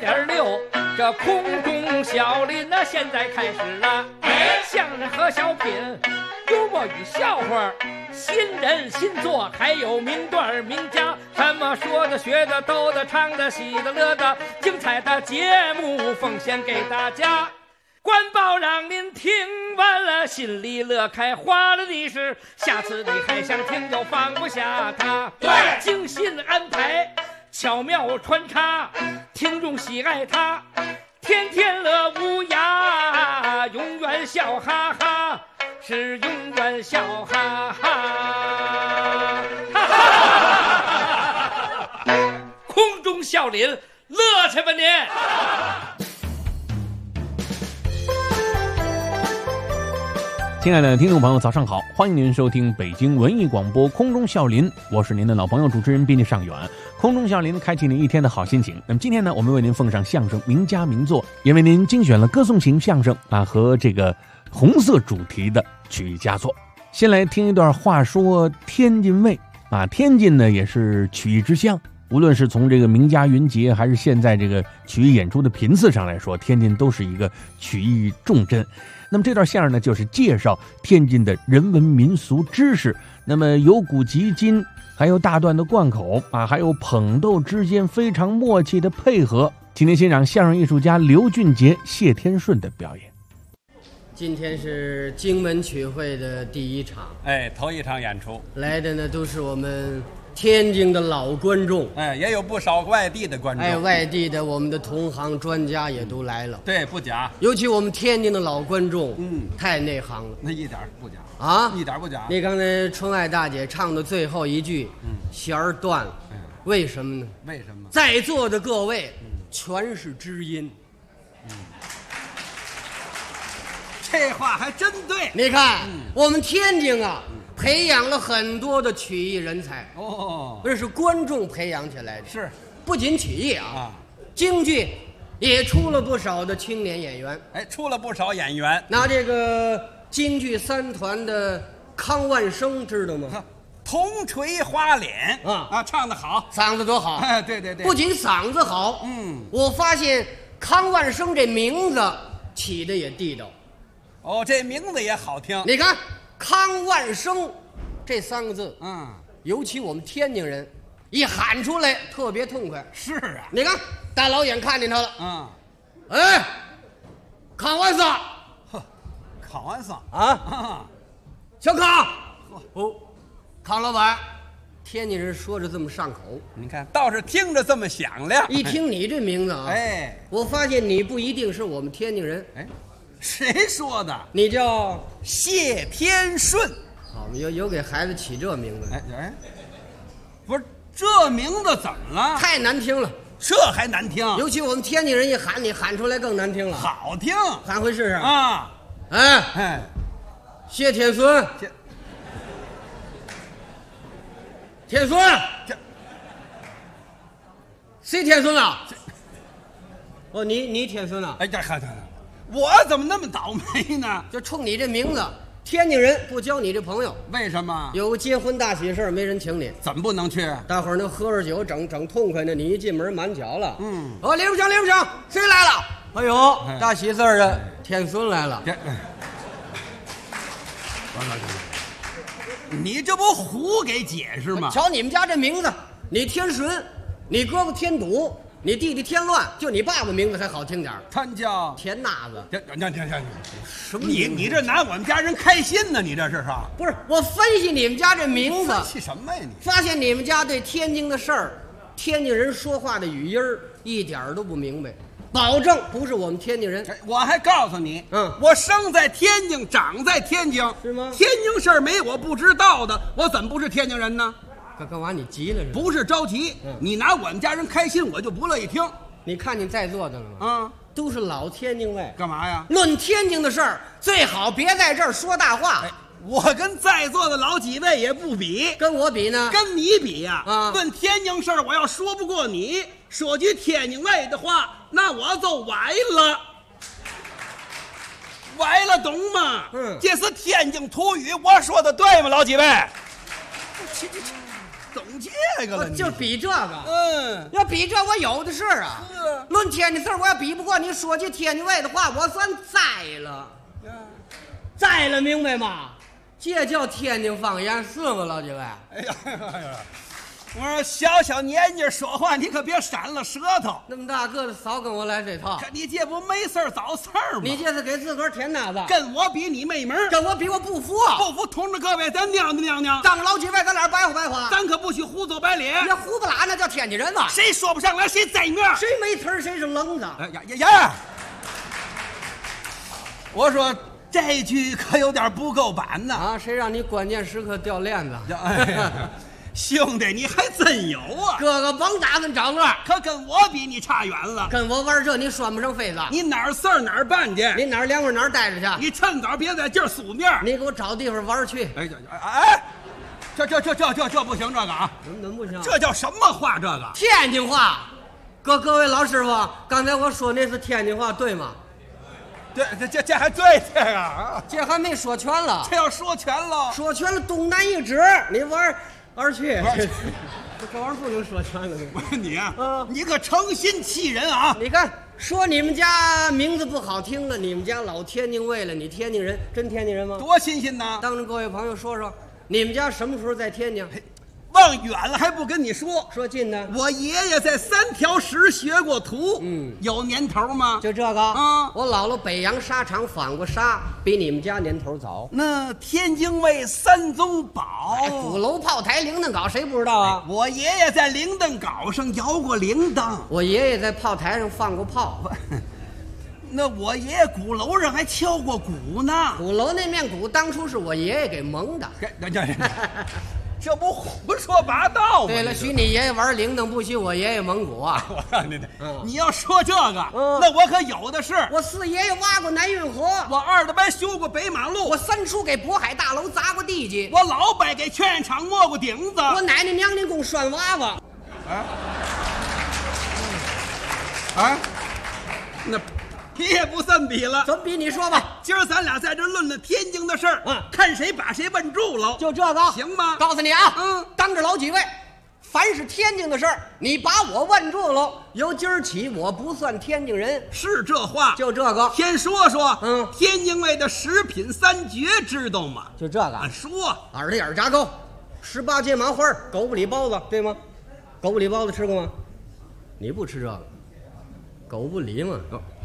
100.6，这空中小林呢，现在开始了。相声和小品，幽默与笑话，新人新作，还有名段名家，什么说的、学的、逗的、唱的、喜的、乐的，精彩的节目奉献给大家。官报让您听完了心里乐开花了的是，下次你还想听就放不下它。对，精心安排，巧妙穿插，听众喜爱它，天天乐无涯，永远笑哈哈，是永远笑哈哈。空中笑林，乐去吧您！ 亲爱的听众朋友，早上好！欢迎您收听北京文艺广播空中笑林，我是您的老朋友主持人编辑尚远。空中笑林开启您一天的好心情。那么今天呢，我们为您奉上相声名家名作，也为您精选了歌颂型相声和这个红色主题的曲艺佳作。先来听一段话说天津卫天津呢也是曲艺之乡，无论是从这个名家云集，还是现在这个曲艺演出的频次上来说，天津都是一个曲艺重镇。那么这段相声呢，就是介绍天津的人文民俗知识，那么由古及今，还有大段的贯口还有捧逗之间非常默契的配合。请您欣赏相声艺术家刘俊杰、谢天顺的表演。 今天是京门曲会的第一场， 头一场演出来的呢都是我们天津的老观众， 也有不少外地的观众， 外地的我们的同行专家也都来了， 对，不假。 尤其我们天津的老观众，太内行了， 那一点不假一点不假。那刚才春爱大姐唱的最后一句，弦儿断了，为什么呢？ 为什么？ 在座的各位，全是知音。 这话还真对。 你看，我们天津培养了很多的曲艺人才这是观众培养起来的。 是， 不仅曲艺京剧也出了不少的青年演员。 出了不少演员。 拿这个京剧三团的康万生知道吗？ 铜锤花脸唱得好， 嗓子多好。 对对对， 不仅嗓子好，我发现康万生这名字起的也地道。 这名字也好听。 你看康万生这三个字，尤其我们天津人一喊出来特别痛快。 是啊， 你看大老远看见他了，康万生， 康万生小康，康老板，天津人说着这么上口。 你看倒是听着这么响亮。 一听你这名字我发现你不一定是我们天津人。 谁说的？ 你叫谢天顺。 好，有给孩子起这名字。 不是，这名字怎么了？ 太难听了。 这还难听？ 尤其我们天津人一喊，你喊出来更难听了。 好听， 喊回试试谢天顺，天顺，谁天顺啊？你天顺啊？ 我怎么那么倒霉呢？ 就冲你这名字，天津人不交你这朋友。 为什么？ 有个结婚大喜事没人请你。 怎么不能去？ 大伙儿能喝着酒，整痛快呢。你一进门满脚了。李不行，谁来了？哎呦，大喜事儿的天孙来了。 你这不胡给解释吗？ 瞧你们家这名字，你天顺，你哥哥天赌，你弟弟天乱，就你爸爸名字还好听点儿， 他叫田纳子。 什么？你这拿我们家人开心呢？你这是啥？ 不是，我分析你们家这名字。 分析什么呀你？ 发现你们家对天津的事儿，天津人说话的语音一点都不明白，保证不是我们天津人。 我还告诉你，我生在天津，长在天津， 是吗？ 天津事儿没我不知道的，我怎么不是天津人呢？ 干嘛你急了是吧？ 不是着急，你拿我们家人开心，我就不乐意听。 你看你在座的了吗？都是老天津卫。 干嘛呀？ 论天津的事儿，最好别在这儿说大话。 我跟在座的老几位也不比。 跟我比呢？ 跟你比呀！论天津事儿，我要说不过你，说句天津卫的话，那我就歪了。歪了，懂吗？这是天津土语，我说的对吗，老几位？ 总这个了， 就比这个。 嗯， 要比这我有的是啊。 是论天津事儿，我要比不过你。说句天津卫的话，我算栽了，栽了，明白吗？这叫天津方言是吗，老几位？ 哎呀，我说小小年纪说话，你可别闪了舌头。 那么大个子，少跟我来这套。 可你这不没事儿找事儿吗？ 你这是给自个儿添麻烦。 跟我比，你没门儿。 跟我比，我不服。 不服，同志各位，咱娘娘。 当老几位，咱俩白话白话。 咱可不许胡诌白咧。 这胡不拉那叫天津人嘛。 谁说不上来，谁在面。 谁没词儿，谁是愣子。 哎呀！我说这句可有点不够板呐。 啊，谁让你关键时刻掉链子？ 哎呀，兄弟，你还真有啊！ 哥哥甭打跟找乐， 可跟我比，你差远了。 跟我玩这，你拴不上飞子。 你哪儿事儿哪儿办去？ 你哪儿凉快哪儿待着去。 你趁早别在这儿宿面。 你给我找地方玩去。 哎，这不行，这个啊， 怎么不行？ 这叫什么话？这个天津话。各位老师傅，刚才我说那是天津话，对吗？ 对，这还对这个啊， 这还没说全了。 这要说全了， 说全了，东南一指，你玩去。这玩意儿不能说全了。 不是你啊，你可诚心气人啊！ 你看，说你们家名字不好听了，你们家老天津卫了，你天津人，真天津人吗？ 多新鲜呐！ 当着各位朋友说说，你们家什么时候在天津？ 望远了还不跟你说， 说近呢？ 我爷爷在3条石学过图，有年头吗？ 就这个啊，我姥姥北洋纱厂纺过纱，比你们家年头早。 那天津卫3宗宝， 鼓楼、炮台、铃铛镐，谁不知道啊？ 我爷爷在铃铛镐上摇过铃铛， 我爷爷在炮台上放过炮。 那我爷爷鼓楼上还敲过鼓呢。 鼓楼那面鼓当初是我爷爷给蒙的。 这不胡说八道吗？ 对了，许你爷爷玩铃铛，不许我爷爷蒙古啊！ 我告诉你，你要说这个，那我可有的是。 我4爷爷挖过南运河， 我2大伯修过北马路， 我3叔给渤海大楼砸过地基， 我老伯给劝业场磨过顶子， 我奶奶娘娘宫拴娃娃。 那比也不算比了。 怎么比？你说吧。 今儿咱俩在这论论天津的事儿，看谁把谁问住了。 就这个行吗？ 告诉你啊，当着老几位，凡是天津的事儿，你把我问住了，由今儿起我不算天津人。 是这话。 就这个。 先说说，天津卫的食品3绝知道吗？ 就这个。 说耳朵眼炸糕，18街麻花，狗不理包子，对吗？狗不理包子吃过吗？你不吃这个，狗不理吗？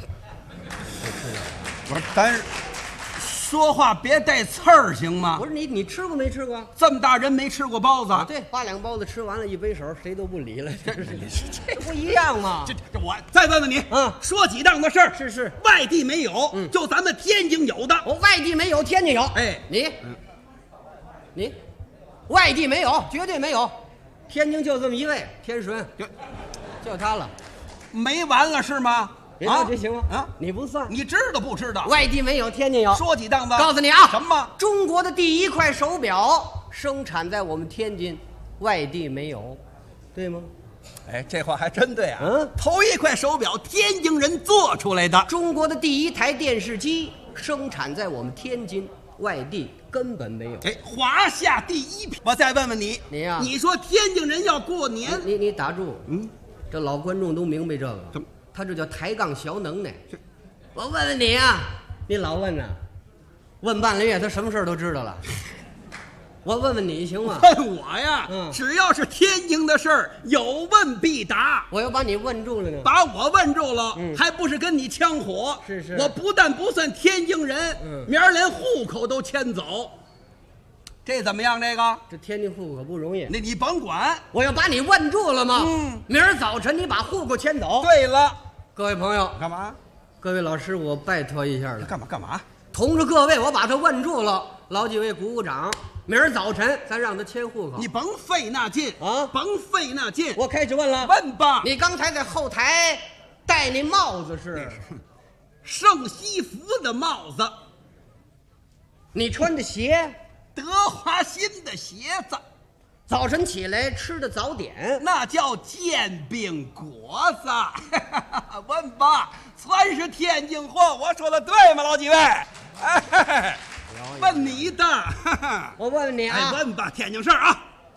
我说咱说话别带刺儿行吗？ 我说你吃过没吃过？ 这么大人没吃过包子？ 对，8两包子吃完了，一背手，谁都不理了。这不一样吗？ 这我再问问你，说几档的事儿？ 是， 外地没有，就咱们天津有的。 我外地没有，天津有。 哎， 你，外地没有，绝对没有，天津就这么一位，天顺，就他了。 没完了是吗？ 别着急行吗？你不算， 你知道不知道？ 外地没有，天津有。 说几档子？ 告诉你啊， 什么？ 中国的第1块手表生产在我们天津，外地没有，对吗？ 哎，这话还真对啊。头1块手表，天津人做出来的。 中国的第1台电视机生产在我们天津，外地根本没有。 哎，华夏第1品。我再问问你， 你呀， 你说天津人要过年， 你打住。这老观众都明白这个。 怎么？ 他这叫抬杠小能耐。我问问你啊，你老问呢，问半个月他什么事儿都知道了。我问问你行吗？ 问我呀，只要是天津的事儿，有问必答。 我要把你问住了呢。 把我问住了，还不是跟你呛火？ 是。 我不但不算天津人，明儿连户口都迁走。这怎么样？这天津户口不容易。 那你甭管， 我要把你问住了吗？明儿早晨你把户口迁走。 对了， 各位朋友， 干嘛？ 各位老师，我拜托一下了。 干嘛？ 同志各位，我把他问住了，老几位鼓鼓掌。明儿早晨咱让他迁户口。 你甭费那劲啊！甭费那劲。 我开始问了。 问吧。 你刚才在后台戴那帽子是圣西服的帽子。 你穿的鞋德华新的鞋子。 早晨起来吃的早点那叫煎饼果子。问吧，全是天津话，我说的对吗，老几位？哎，问你的。 我问问你啊， 问吧，天津事儿啊。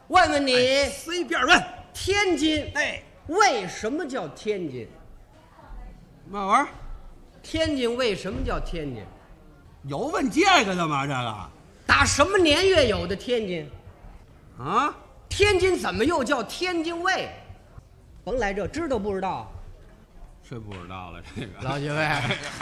问问你， 随便问。 天津， 哎， 为什么叫天津？ 嘛玩意儿？ 天津为什么叫天津？ 有问这个的吗？这个打什么年月有的天津？ 啊？ 天津怎么又叫天津卫？甭来这，知道不知道？ 是不知道了，这个老几位，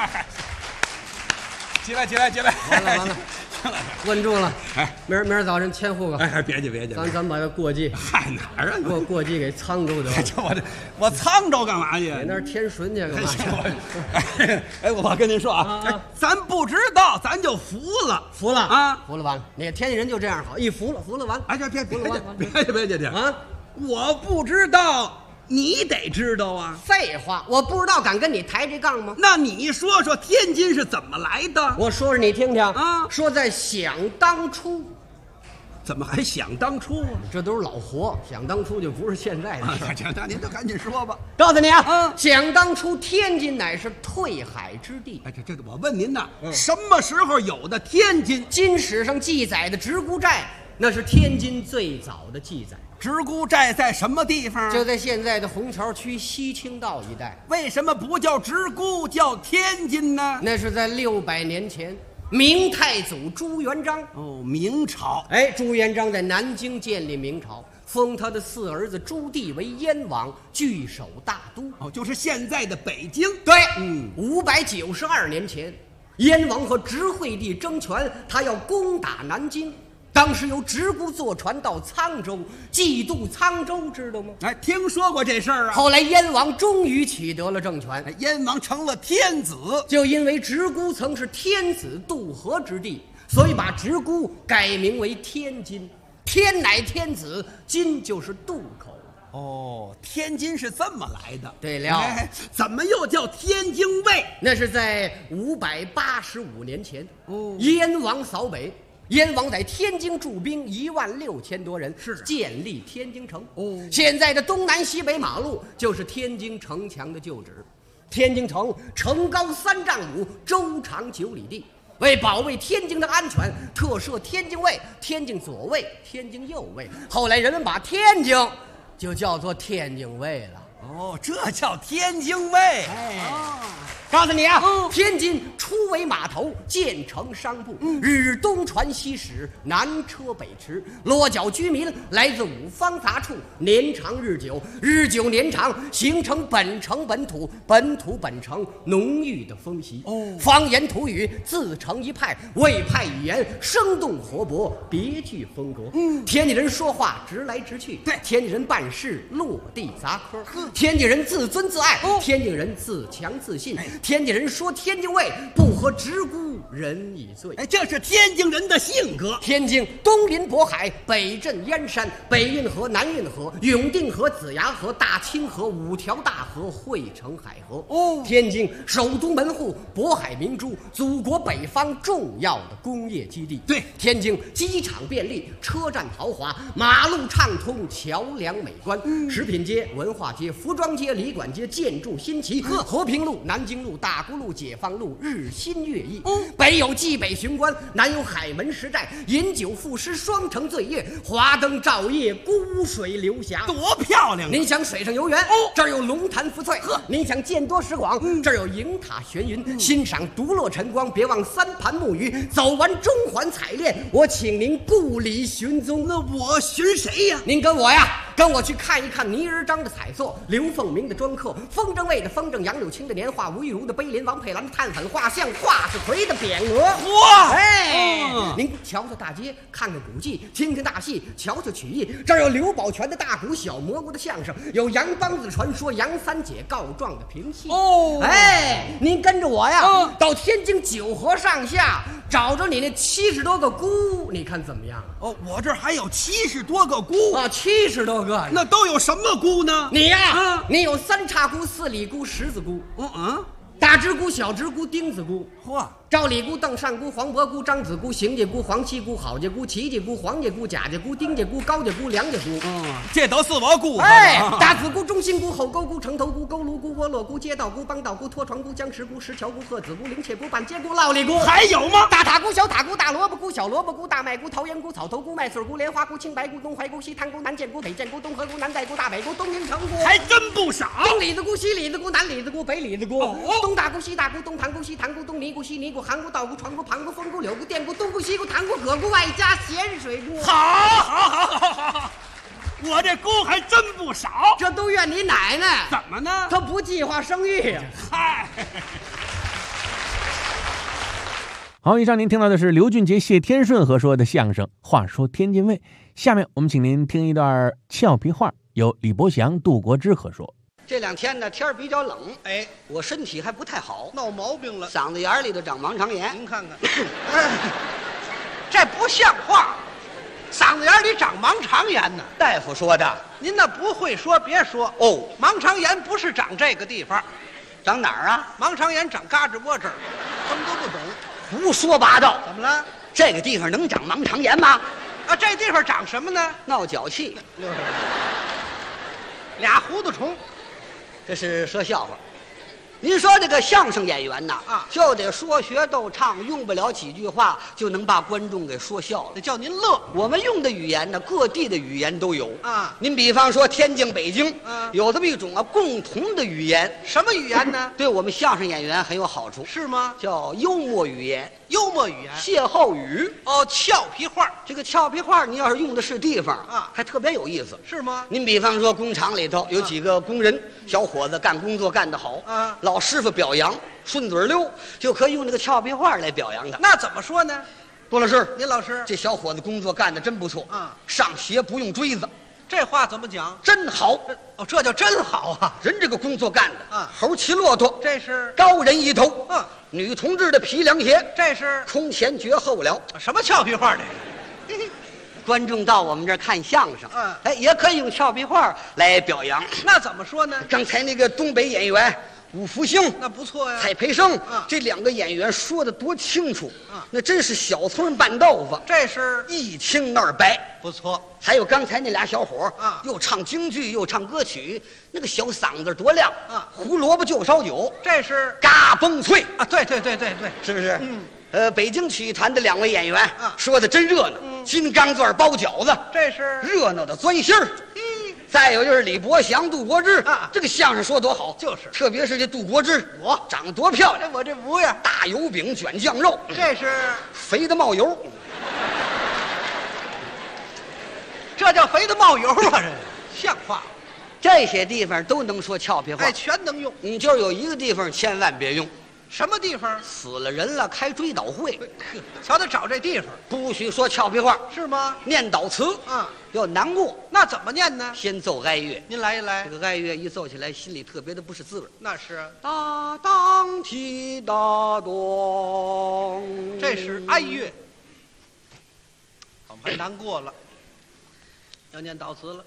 起来！ 完了，问住了。 哎， 明儿早晨迁户口。 哎，别介， 咱把这过继， 嗨，哪儿啊？ 过继给沧州的。 我沧州干嘛去？ 给那儿添水去干嘛去？ 哎，我跟您说啊，哎，咱不知道，咱就服了， 服了啊， 服了完了。你看天津人就这样好，一服了完了。 哎，别介啊！ 我不知道。你得知道啊！ 废话，我不知道敢跟你抬这杠吗？ 那你说说天津是怎么来的？ 我说说你听听啊。 说在想当初， 怎么还想当初啊？ 这都是老活，想当初就不是现在的事。 那您就赶紧说吧。 告诉你啊，想当初天津乃是退海之地。 哎，这我问您呐，什么时候有的天津？ 金史上记载的直沽寨，那是天津最早的记载。 直沽寨在什么地方？ 就在现在的虹桥区西青道一带。 为什么不叫直沽，叫天津呢？ 那是在600年前，明太祖朱元璋。 哦，明朝。 哎，朱元璋在南京建立明朝，封他的4儿子朱棣为燕王，据守大都。 哦，就是现在的北京。 对，592年前，燕王和直惠帝争权，他要攻打南京。当时由直沽坐船到沧州，计渡沧州，知道吗？ 哎，听说过这事儿啊。 后来燕王终于取得了政权， 燕王成了天子。 就因为直沽曾是天子渡河之地，所以把直沽改名为天津。天乃天子，津就是渡口。 哦，天津是这么来的。 对了， 哎，怎么又叫天津卫？ 那是在585年前，燕王扫北。燕王在天津驻兵16000多人， 是建立天津城。 现在的东南西北马路就是天津城墙的旧址。天津城城高3丈5，周长9里地。为保卫天津的安全，特设天津卫、天津左卫、天津右卫。后来人们把天津就叫做天津卫了。 哦，这叫天津卫。 告诉你啊，天津初为码头，建成商埠，日日东传西使，南车北驰，落脚居民来自5方杂处，年长日久，日久年长，形成本城本土，本土本城浓郁的风习。方言土语自成一派，魏派语言生动活泼，别具风格。天津人说话直来直去， 对， 天津人办事落地砸科，天津人自尊自爱，天津人自强自信。天津人说天津卫，不合直沽人以罪。 哎，这是天津人的性格。 天津东临渤海，北镇燕山，北运河、南运河、永定河、子牙河、大清河5条大河汇成海河。天津首都门户，渤海明珠，祖国北方重要的工业基地。 对， 天津机场便利，车站豪华，马路畅通，桥梁美观，食品街、文化街、服装街、旅馆街，建筑新奇。和平路、南京路、大沽路、解放路日新月异。北有蓟北巡关，南有海门石寨，饮酒赋诗，双城醉月，华灯照夜，孤水流霞， 多漂亮！ 您想水上游园，这儿有龙潭福翠；您想见多识广，这儿有营塔玄云。欣赏独乐晨光，别忘3盘木鱼。走完中环彩练，我请您故里寻踪。 那我寻谁呀？ 您跟我呀，跟我去看一看倪仁章的彩作，刘凤鸣的专刻，风筝卫的风筝，杨柳青的年画，吴玉如的碑林，王佩兰的炭粉画像，华世奎的匾额。 哇！ 哎，您瞧瞧大街，看看古迹，听听大戏，瞧瞧曲艺。这儿有刘宝全的大鼓，小蘑菇的相声，有杨梆子的传说，杨三姐告状的评戏。哎，您跟着我呀，到天津9河上下，找着你那70多个姑，你看怎么样？ 我这儿还有70多个姑啊，70多个， 那都有什么姑呢？ 你呀，你有3叉姑、4里姑、10子姑。 大大直姑、小直姑、丁子姑。 赵李姑、邓善姑、黄伯姑、张子姑、邢家姑、黄七姑、郝家姑、齐家姑、黄家姑、贾家姑、丁家姑、高家姑、梁家姑。 这都是我姑。 哎，大子姑、中心姑、后沟姑、城头姑、沟炉姑、窝落姑、街道姑、帮道姑、拖床姑、僵尸姑、石桥姑、鹤子姑、灵切姑、板街姑、烙里姑。 还有吗？ 大塔姑、小塔姑、大萝卜姑、小萝卜姑、大麦姑、桃园姑、草头姑、麦穗姑、莲花姑、青白姑、东淮姑、西滩姑、南涧姑、北涧姑、东河姑、南寨姑、大北姑、东营城姑。 还真不少。 东里子姑、西里子姑、南里子姑、北里子姑。东大姑、西大姑、东坛姑、西坛姑、东尼姑、西尼姑、韩姑、道姑、船姑、旁姑、风姑、柳姑、电姑、东姑、西姑、塘姑、葛姑，外加咸水姑。 好，我这姑还真不少。 这都怨你奶奶。 怎么呢？ 她不计划生育呀。 嗨。 好，以上您听到的是刘俊杰、谢天顺合说的相声《话说天津卫》。下面我们请您听一段俏皮话，由李伯祥、杜国之合说。 这两天呢，天儿比较冷， 哎， 我身体还不太好， 闹毛病了， 嗓子眼里头长盲肠炎。 您看看，这不像话，嗓子眼里长盲肠炎呢。 大夫说的。 您那不会说别说哦， 盲肠炎不是长这个地方， 长哪儿啊？ 盲肠炎长胳肢窝这儿，什么都不懂。 胡说八道！ 怎么了？ 这个地方能长盲肠炎吗？ 啊，这地方长什么呢？ 闹脚气。 俩糊涂虫。 这是说笑话。您说这个相声演员呐，就得说学逗唱，用不了几句话就能把观众给说笑了。 得叫您乐。 我们用的语言呢，各地的语言都有啊。 您比方说天津、北京，有这么一种共同的语言。 什么语言呢？ 对我们相声演员很有好处。 是吗？ 叫幽默语言。 幽默语言， 歇后语。 哦，俏皮话。 这个俏皮话，你要是用的是地方还特别有意思。 是吗？ 您比方说工厂里头有几个工人，小伙子干工作干得好，老师傅表扬，顺嘴溜，就可以用这个俏皮话来表扬他。 那怎么说呢？ 杜老师， 您老师， 这小伙子工作干得真不错，上鞋不用锥子。 这话怎么讲？ 真好。 哦，这叫真好啊！ 人这个工作干的猴骑骆驼， 这是高人一头。女同志的皮凉鞋， 这是空前绝后了。 什么俏皮话这个？ 观众到我们这儿看相声，也可以用俏皮话来表扬。 那怎么说呢？ 刚才那个东北演员武福星， 那不错呀。 蔡培生，这两个演员说的多清楚，那真是小葱拌豆腐， 这是一清二白， 不错。 还有刚才那俩小伙又唱京剧又唱歌曲，那个小嗓子多亮胡萝卜就烧酒， 这是嘎嘣脆啊！对， 是不是？北京曲艺团的两位演员说的真热闹，金刚钻包饺子， 这是热闹的钻心儿。再有就是李伯祥、杜国之这个相声说多好， 就是特别是这杜国之，长得多漂亮， 我这模样， 大油饼卷酱肉， 这是肥的冒油， 这叫肥的冒油啊！这像话？ 这些地方都能说俏皮话， 哎，全能用。 你就是有一个地方千万别用。 什么地方？ 死了人了开追悼会， 瞧他找这地方， 不许说俏皮话， 是吗？ 念悼词要难过， 那怎么念呢？ 先奏哀乐， 您来一来。 这个哀乐一奏起来，心里特别的不是滋味。 那是大当提大咚， 这是哀乐，我们还难过了，要念悼词了。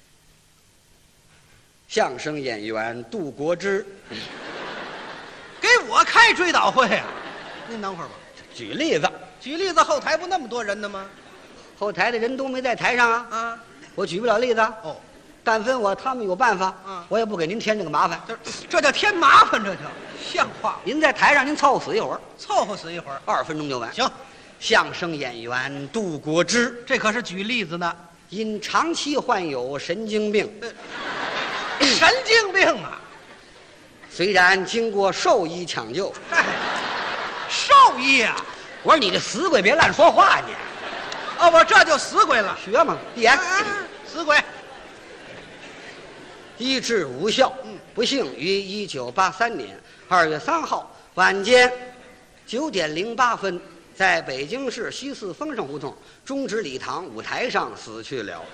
相声演员杜国之。 给我开追悼会啊！您等会儿吧。 举例子， 后台不那么多人呢吗？ 后台的人都没在台上啊。我举不了例子。 哦， 但分他们有办法，我也不给您添这个麻烦。 这叫添麻烦，这叫像话。 您在台上您凑合死一会儿，2分钟就完。 行。 相声演员杜国之， 这可是举例子呢。 因长期患有神经病。 神经病啊！ 虽然经过兽医抢救， 兽医啊！ 我说你这死鬼别乱说话你。 我这就死鬼了。 学嘛，闭眼。 死鬼。 医治无效，不幸于1983年2月3号晚间9点08分，在北京市西四丰盛胡同中直礼堂舞台上死去了。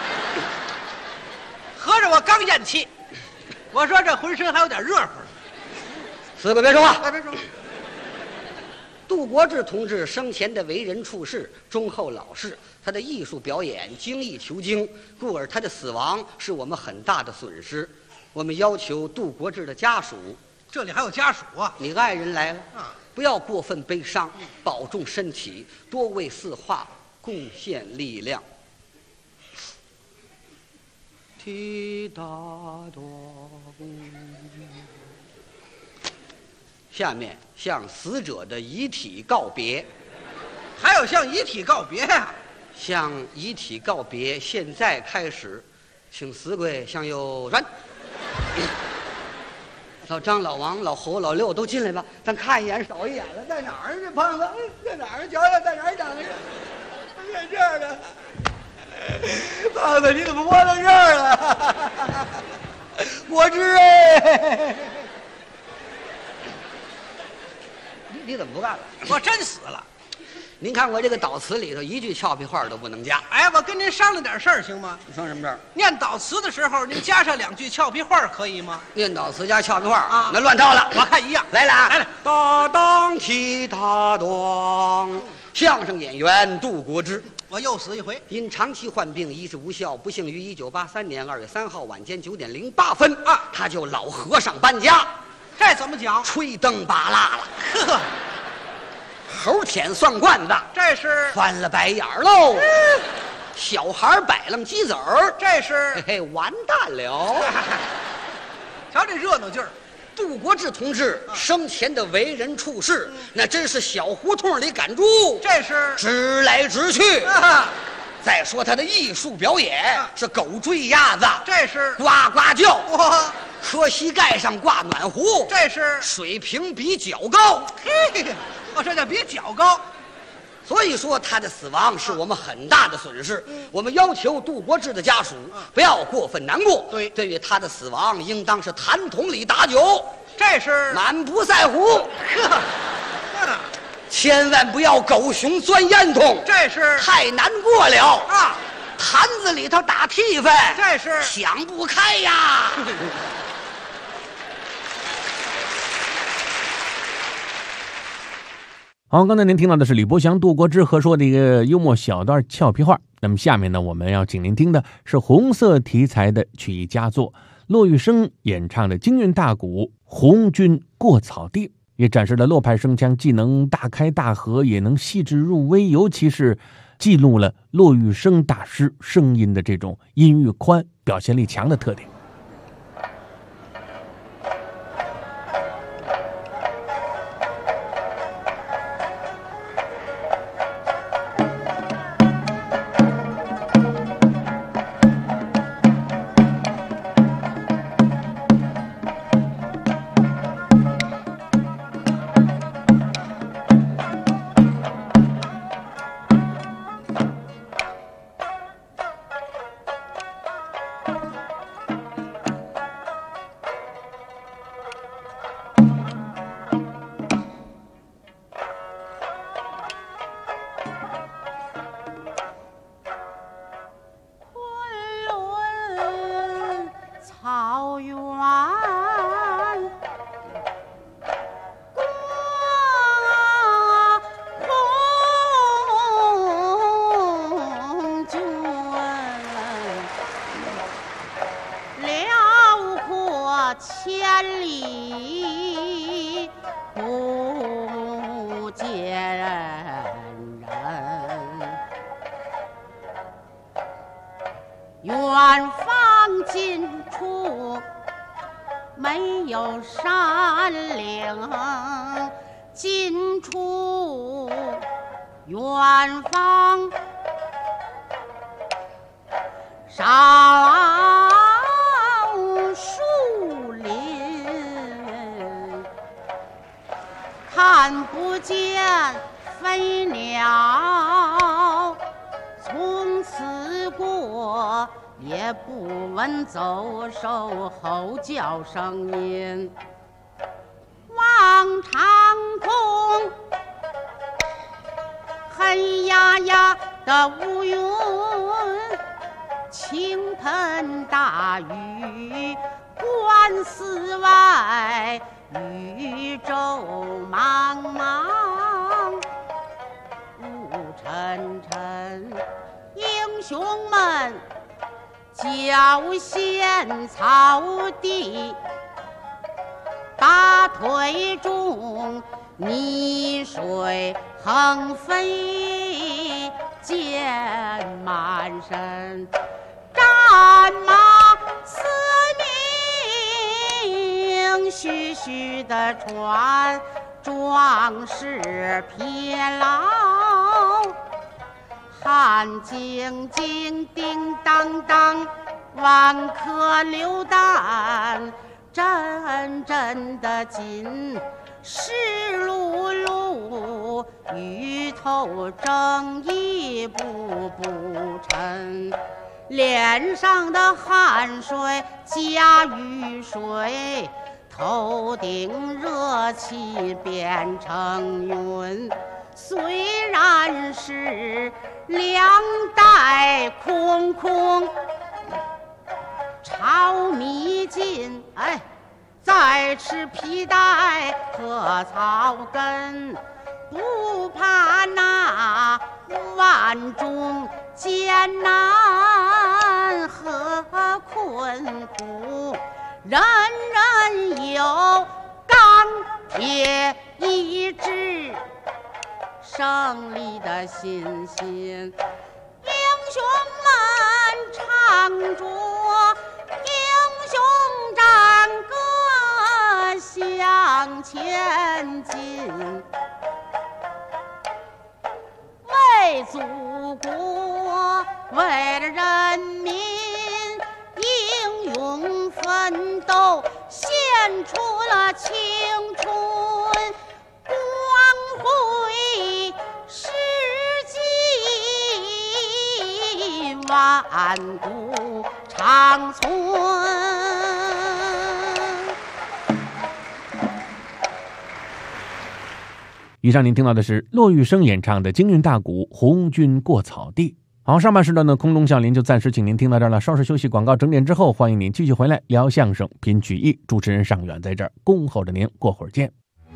合着我刚咽气。我说这浑身还有点热乎。 死鬼别说话。 别说。 杜国之同志生前的为人处事忠厚老实，他的艺术表演精益求精，故而他的死亡是我们很大的损失。我们要求杜国之的家属这里还有家属啊。 你爱人来了啊， 不要过分悲伤，保重身体，多为四化贡献力量。踢哒咚。下面向死者的遗体告别。 还有向遗体告别呀、 向遗体告别，现在开始，请死鬼向右转。老张、老王、老侯、老六都进来吧，咱看一眼，少一眼了，在哪儿呢？这胖子，在哪儿？瞧瞧，在哪儿长的？在这儿呢。胖子，你怎么窝到这儿了？果汁哎！你怎么不干了？ 我真死了。 您看我这个悼词里头一句俏皮话都不能加。 哎，我跟您商量点事儿行吗？ 你说什么事儿？ 念悼词的时候，您加上2句俏皮话可以吗？ 念悼词加俏皮话啊那乱套了。 我看一样。 来了啊！ 来了。 哒当踢哒咚，相声演员杜国之我又死一回。 因长期患病医治无效，不幸于1983年2月3号晚间9点08分啊， 他就老和尚搬家， 这怎么讲？ 吹灯拔蜡了， 呵， 猴舔蒜罐子， 这是翻了白眼儿喽，小孩摆楞鸡子儿， 这是嘿嘿，完蛋了。 瞧这热闹劲儿。 杜国志同志生前的为人处事，那真是小胡同里赶猪， 这是直来直去。 啊， 再说他的艺术表演是狗追鸭子， 这是呱呱叫， 哇， 磕膝盖上挂暖壶， 这是水平比脚高。 嘿，我这叫比脚高。 所以说他的死亡是我们很大的损失。我们要求杜国志的家属不要过分难过。 对对于他的死亡，应当是坛桶里打酒， 这是满不在乎。 呵， 千万不要狗熊钻烟囱， 这是太难过了啊， 坛子里头打替分， 这是想不开呀。 好，刚才您听到的是李伯祥、杜国之合说的一个幽默小段俏皮话。那么下面呢，我们要请您听的是红色题材的曲艺佳作，骆玉笙演唱的京韵大鼓《红军过草地》，也展示了洛派声腔既能大开大合，也能细致入微，尤其是记录了骆玉笙大师声音的这种音域宽、表现力强的特点。 千里不见人，远方近处没有山岭，近处远方少树林，看不见飞鸟，从此过也不闻走兽吼叫声音。望长空，黑压压的乌云，倾盆大雨，观四外，宇宙茫茫，雾沉沉，英雄们脚陷草地， 大腿中泥水横飞，溅满身。战马嘶鸣，徐徐的传，壮士疲劳。汗津津，叮当当，万颗流弹，阵阵的紧，湿漉漉，鱼头正一步步沉。脸上的汗水加雨水，头顶热气变成云。虽然是两袋空空，炒米筋，再吃皮带和草根，不怕那万种艰难和困苦，人人有钢铁意志，胜利的信心。英雄们唱着英雄战歌向前进，为祖国，为了人民，英勇奋斗，献出了青春光辉，世纪万古长存。 以上您听到的是骆玉笙演唱的京韵大鼓《红军过草地》。好，上半时段呢，空中笑林就暂时请您听到这儿了，稍事休息，广告整点之后，欢迎您继续回来聊相声、品曲艺。主持人尚远在这儿恭候着您，过会儿见。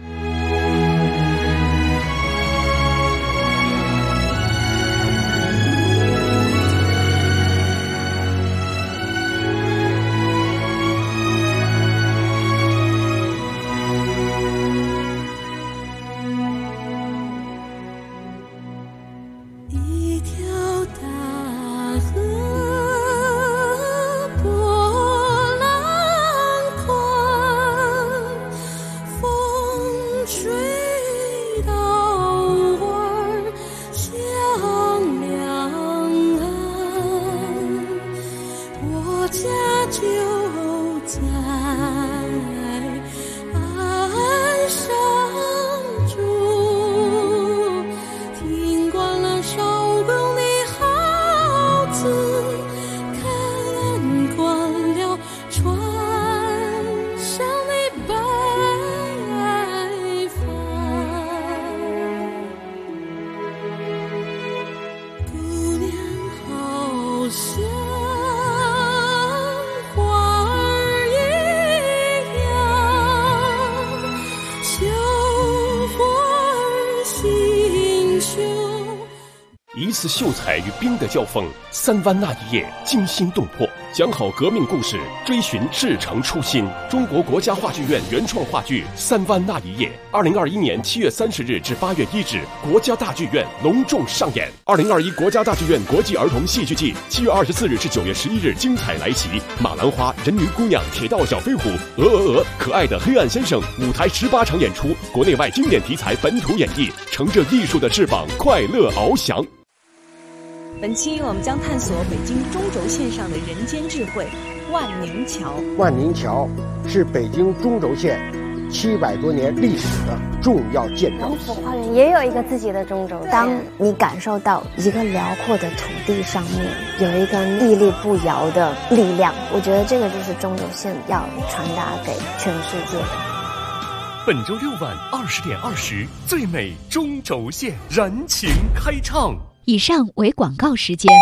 一次秀才与兵的交锋，3湾那一夜惊心动魄，讲好革命故事，追寻至诚初心。中国国家话剧院原创话剧《3湾那一夜》，2021年7月30日至8月1日，国家大剧院隆重上演。2021国家大剧院国际儿童戏剧季7月24日至9月11日精彩来袭，马兰花、人鱼姑娘、铁道小飞虎、可爱的黑暗先生，舞台18场演出，国内外经典题材本土演绎，乘着艺术的翅膀，快乐翱翔。 本期我们将探索北京中轴线上的人间智慧——万宁桥。 万宁桥是北京中轴线700多年历史的重要建筑。 王府花园也有一个自己的中轴线。当你感受到一个辽阔的土地上面有一个屹立不摇的力量，我觉得这个就是中轴线要传达给全世界的。 本周6晚20点20，最美中轴线燃情开唱。 以上为广告时间。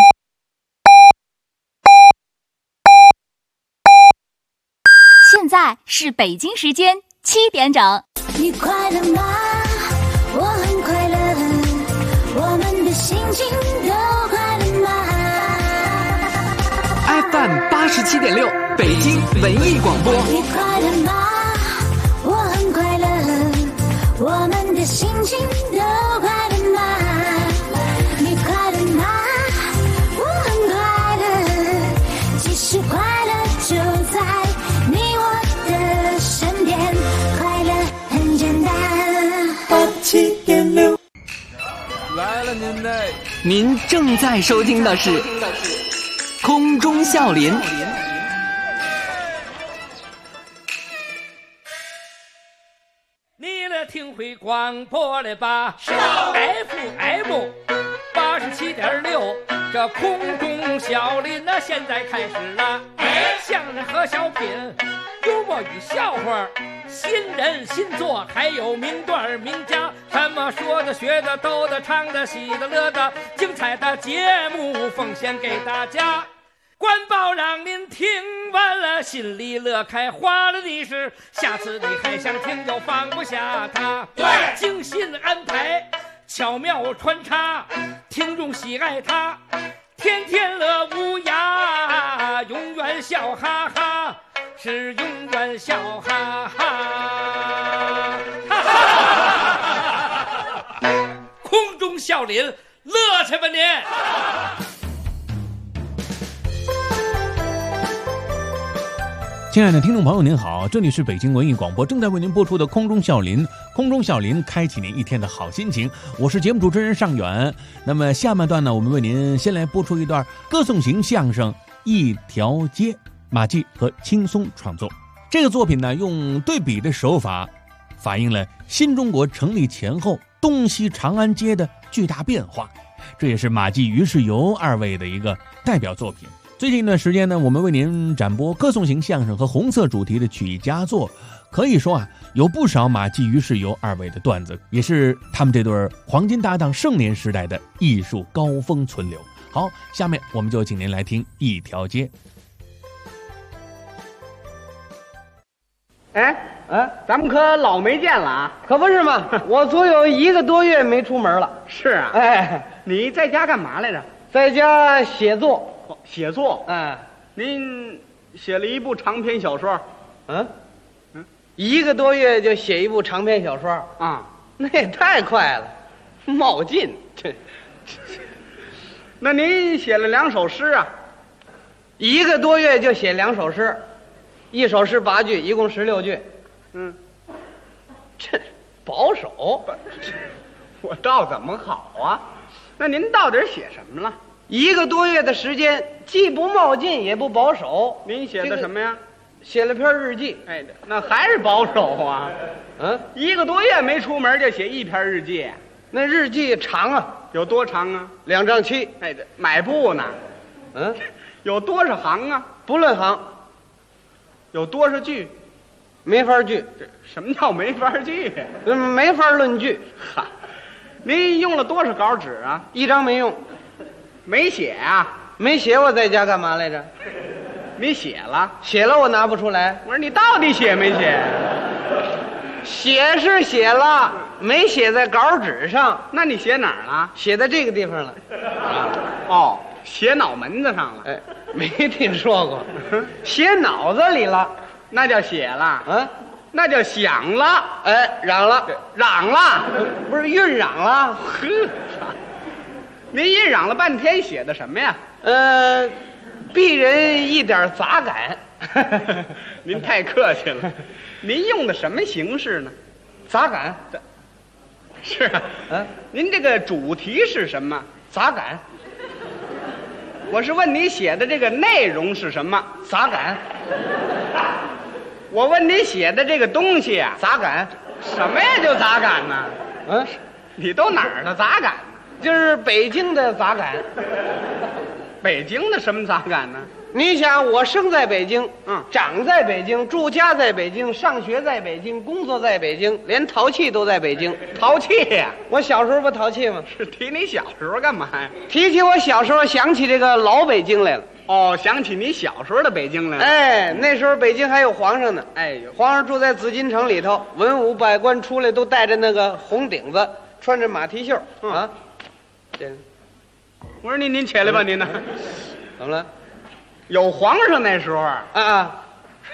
现在是北京时间7点整。 你快乐吗？我很快乐，我们的心情都快乐吗？ FM87.6，北京文艺广播。 你快乐吗？我我们的心情都快乐吗？你快乐吗？我很快乐，其实快乐就在你我的身边，快乐很简单。87.6 来了您嘞！您正在收听的是空中笑林。 你来听会广播了吧？FM 87.6，这空中笑林那现在开始了。相声和小品，幽默与笑话，新人新作，还有名段名家，什么说的学的逗的唱的喜的乐的，精彩的节目奉献给大家。官报让您听完了心里乐开花了，你是下次你还想听就放不下它。对，精心安排，巧妙穿插，听众喜爱它，天天乐无涯，永远笑哈哈，是永远笑哈哈。空中笑林，乐去吧您！ 亲爱的听众朋友您好，这里是北京文艺广播正在为您播出的空中笑林。空中笑林，开启您一天的好心情，我是节目主持人尚远。那么下半段呢，我们为您先来播出一段歌颂型相声《一条街》，马季和轻松创作。这个作品呢，用对比的手法反映了新中国成立前后东西长安街的巨大变化，这也是马季、于世友二位的一个代表作品。最近一段时间呢，我们为您展播歌颂型相声和红色主题的曲艺佳作，可以说啊，有不少马季、于世友二位的段子，也是他们这对黄金搭档盛年时代的艺术高峰存留。好，下面我们就请您来听《一条街》。 咱们可老没见了啊！可不是嘛，我足有1个多月没出门了。是啊，你在家干嘛来着？在家写作。写作？您写了一部长篇小说。1个多月就写一部长篇小说啊？那也太快了，冒进。那您写了2首诗啊？1个多月就写2首诗，1首诗8句，一共16句。这保守，我倒怎么好啊？那您到底写什么了？1个多月的时间，既不冒进也不保守。您写的什么呀？写了篇日记。那还是保守啊？1个多月没出门就写1篇日记，那日记长啊？有多长啊？2丈7。买布呢？有多少行啊？不论行。有多少句？没法句。什么叫没法句？没法论句。哈，您用了多少稿纸啊？1张没用。没写啊？没写，我在家干嘛来着？你写了？写了我拿不出来。我说你到底写没写？写是写了，没写在稿纸上。那你写哪儿了？写在这个地方了。哦，写脑门子上了。没听说过。写脑子里了，那叫写了。那叫想了。嚷了，嚷了，不是韵嚷了。呵。您一嚷了半天，写的什么呀？鄙人一点杂感。您太客气了。您用的什么形式呢？杂感。是啊。您这个主题是什么？杂感。我是问你写的这个内容是什么？杂感。我问你写的这个东西啊，杂感。什么呀？就杂感呢？你都哪儿的杂感？就是北京的杂感。北京的什么杂感呢？你想，我生在北京，长在北京，住家在北京，上学在北京，工作在北京，连淘气都在北京。淘气呀？我小时候不淘气吗？是提你小时候干嘛呀？提起我小时候，想起这个老北京来了。哦，想起你小时候的北京来了。那时候北京还有皇上呢。皇上住在紫禁城里头，文武百官出来都戴着那个红顶子，穿着马蹄袖啊。我说您起来吧，您呢？怎么了？有皇上那时候啊？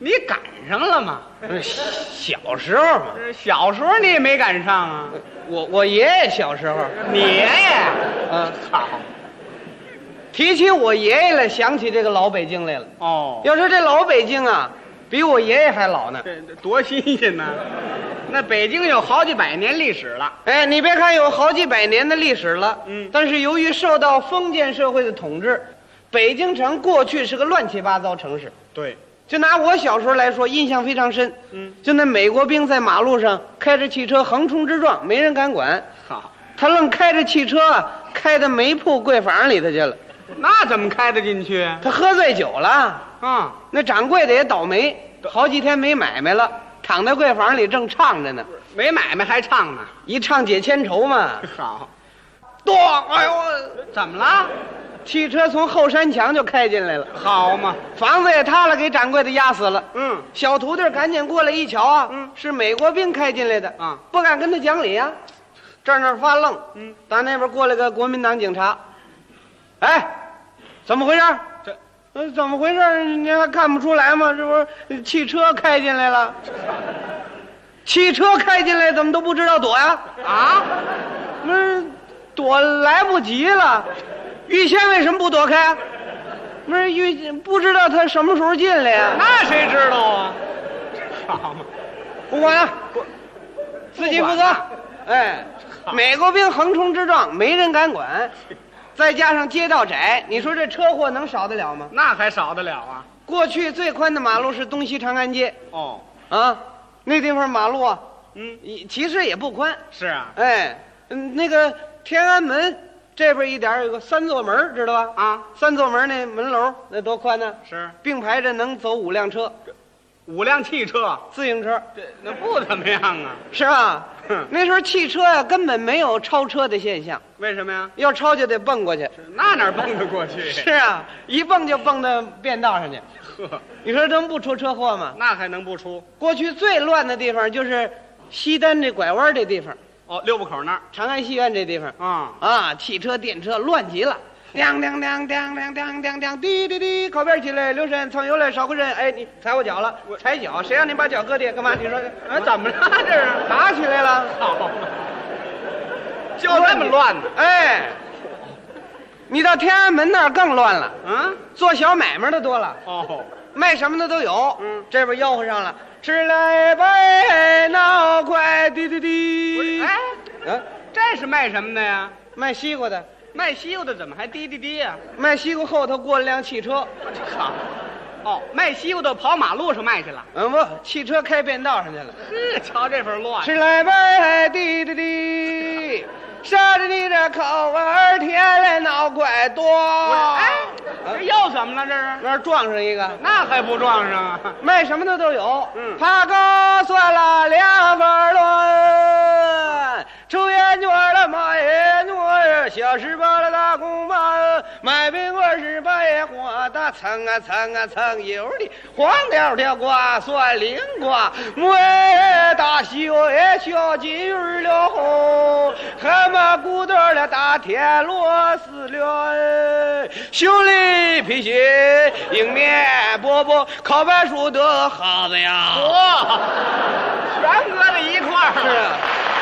你赶上了吗？ 小时候嘛， 小时候你也没赶上啊。 我爷爷小时候， 你爷爷，好。 提起我爷爷来，想起这个老北京来了。 哦， 要说这老北京啊，比我爷爷还老呢。 这多新鲜呢！那北京有好几百年历史了。 哎，你别看有好几百年的历史了，但是由于受到封建社会的统治，北京城过去是个乱七八糟城市。 对。 就拿我小时候来说，印象非常深。就那美国兵在马路上开着汽车横冲直撞，没人敢管。 好， 他愣开着汽车啊，开到煤铺柜房里头去了。 那怎么开得进去？ 他喝醉酒了。 啊， 那掌柜的也倒霉，好几天没买卖了，躺在柜房里正唱着呢。 没买卖还唱呢？ 一唱解千愁嘛。 好， 咚！哎呦， 怎么了？ 汽车从后山墙就开进来了。 好嘛， 房子也塌了，给掌柜的压死了。小徒弟赶紧过来一瞧啊，是美国兵开进来的啊，不敢跟他讲理啊，站那儿发愣。打那边过来个国民党警察，哎，怎么回事？怎么回事？你还看不出来吗？这不是汽车开进来了？汽车开进来怎么都不知道躲呀？ 啊， 不是躲来不及了。于谦为什么不躲开？不是不知道他什么时候进来呀？ 那谁知道啊？好嘛， 不管了，自己负责。哎，美国兵横冲直撞，没人敢管，再加上街道窄，你说这车祸能少得了吗？ 那还少得了啊！ 过去最宽的马路是东西长安街。 哦， 啊，那地方马路啊，其实也不宽。 是啊， 哎，那个天安门。这边一点有个三座门，知道吧？ 啊， 三座门那门楼那多宽呢？ 是并排着能走5辆车 ，5辆汽车， 自行车， 那不怎么样啊。 是啊，那时候汽车呀根本没有超车的现象。 为什么呀？ 要超就得蹦过去。 那哪蹦得过去？ 是啊，一蹦就蹦到便道上去。 呵， 你说能不出车祸吗？ 那还能不出？ 过去最乱的地方就是西单这拐弯这地方。 哦，六部口那儿， 长安戏院这地方啊，汽车电车乱极了，亮亮亮亮亮亮亮亮，滴滴滴，靠边起来，留神蹭油来，少个人。哎，你踩我脚了，踩脚，谁让你把脚搁地？干嘛？你说， 怎么了？这是打起来了？ 好，就这么乱呢？ 哎，你到天安门那儿更乱了。做小买卖的多了。 哦， 卖什么的都有。这边吆喝上了。吃来杯闹快滴滴滴！ 哎，这是卖什么的呀？ 卖西瓜的。 卖西瓜的怎么还滴滴滴呀？ 卖西瓜后头过了辆汽车。 好，哦，卖西瓜的跑马路上卖去了。 不，汽车开便道上去了。 瞧这份乱！ 吃来杯滴滴滴，射着你这口儿甜来闹快多。 哎，这又怎么了？这是那儿撞上一个， 那还不撞上啊？ 卖什么的都有。爬高算了2分论，抽烟卷了卖烟卷，小18了大公妈，卖冰棍是把野花大蹭啊蹭啊蹭，有的黄条条瓜蒜灵瓜，没大西也小金鱼了红，还把骨头了大田螺丝了，修理皮鞋迎面饽饽烤白薯的耗子呀， 哇，全搁在一块儿。 是啊。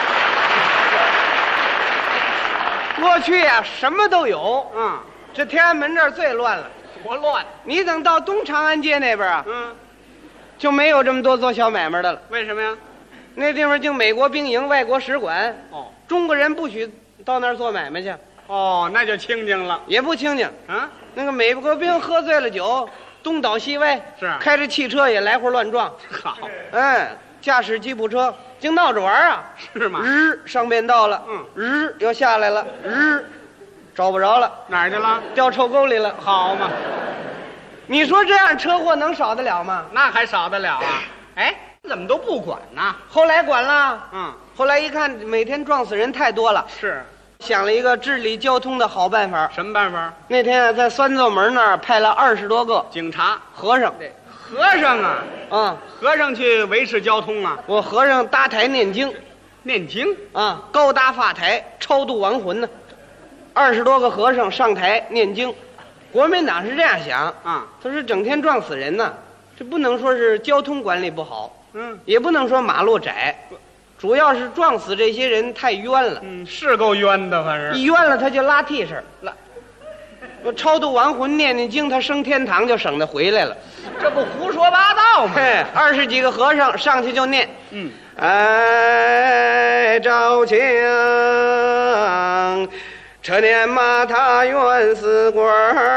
过去呀，什么都有。这天安门这儿最乱了。 多乱！ 你等到东长安街那边啊，就没有这么多做小买卖的了。 为什么呀？ 那地方就美国兵营、外国使馆。中国人不许到那儿做买卖去。 哦，那就清静了。 也不清静啊！那个美国兵喝醉了酒，东倒西歪， 是开着汽车也来回乱撞。 好， 哎，驾驶吉普车净闹着玩啊！ 是吗？ 上便道了，又下来了，找不着了， 哪儿去了？ 掉臭沟里了。 好嘛， 你说这样车祸能少得了吗？ 那还少得了啊！哎，怎么都不管呢？ 后来管了，后来一看每天撞死人太多了， 是， 想了一个治理交通的好办法。 什么办法？ 那天啊，在三座门那儿派了20多个警察、 和尚。 和尚啊，和尚去维持交通啊。 我和尚搭台念经， 念经啊，高搭法台超度亡魂呢。20多个和尚上台念经。国民党是这样想啊，他说整天撞死人呢， 这不能说是交通管理不好，也不能说马路窄，主要是撞死这些人太冤了。 是够冤的，反正一冤了他就拉替身拉。我超度亡魂念念经，他升天堂就省得回来了。 这不胡说八道吗 ？20几个和尚上去就念，哎，赵强，车年马踏冤死官